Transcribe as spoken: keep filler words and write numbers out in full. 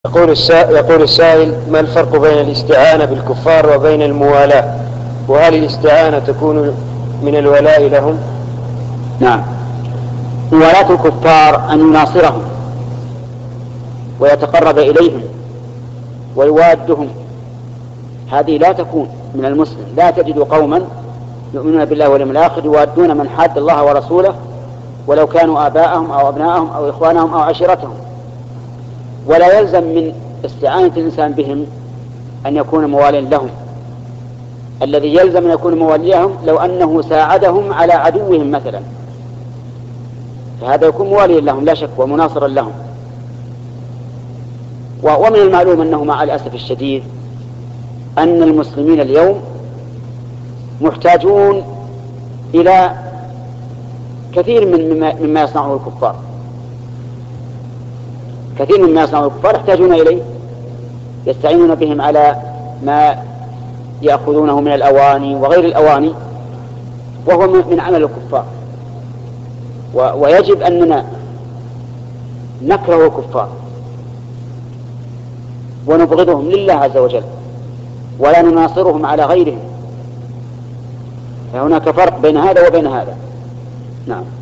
يقول السائل, يقول السائل ما الفرق بين الاستعانة بالكفار وبين الموالاة، وهل الاستعانة تكون من الولاء لهم؟ نعم، موالاة الكفار أن يناصرهم ويتقرب إليهم ويوادهم، هذه لا تكون من المسلم. لا تجد قوما يؤمنون بالله واليوم الآخر يوادون من حاد الله ورسوله ولو كانوا آباءهم أو أبناءهم أو إخوانهم أو عشيرتهم. ولا يلزم من استعانة الإنسان بهم أن يكون مواليا لهم. الذي يلزم أن يكون مواليهم لو أنه ساعدهم على عدوهم مثلا، فهذا يكون مواليا لهم لا شك ومناصرا لهم. ومن المعلوم أنه مع الأسف الشديد أن المسلمين اليوم محتاجون إلى كثير من مما يصنعه الكفار. كثير مما يصنعه الكفار يحتاجون إليه، يستعينون بهم على ما يأخذونه من الأواني وغير الأواني، وهو من عمل الكفار. ويجب أننا نكره الكفار ونبغضهم لله عز وجل ولا نناصرهم على غيرهم. فهناك فرق بين هذا وبين هذا. نعم.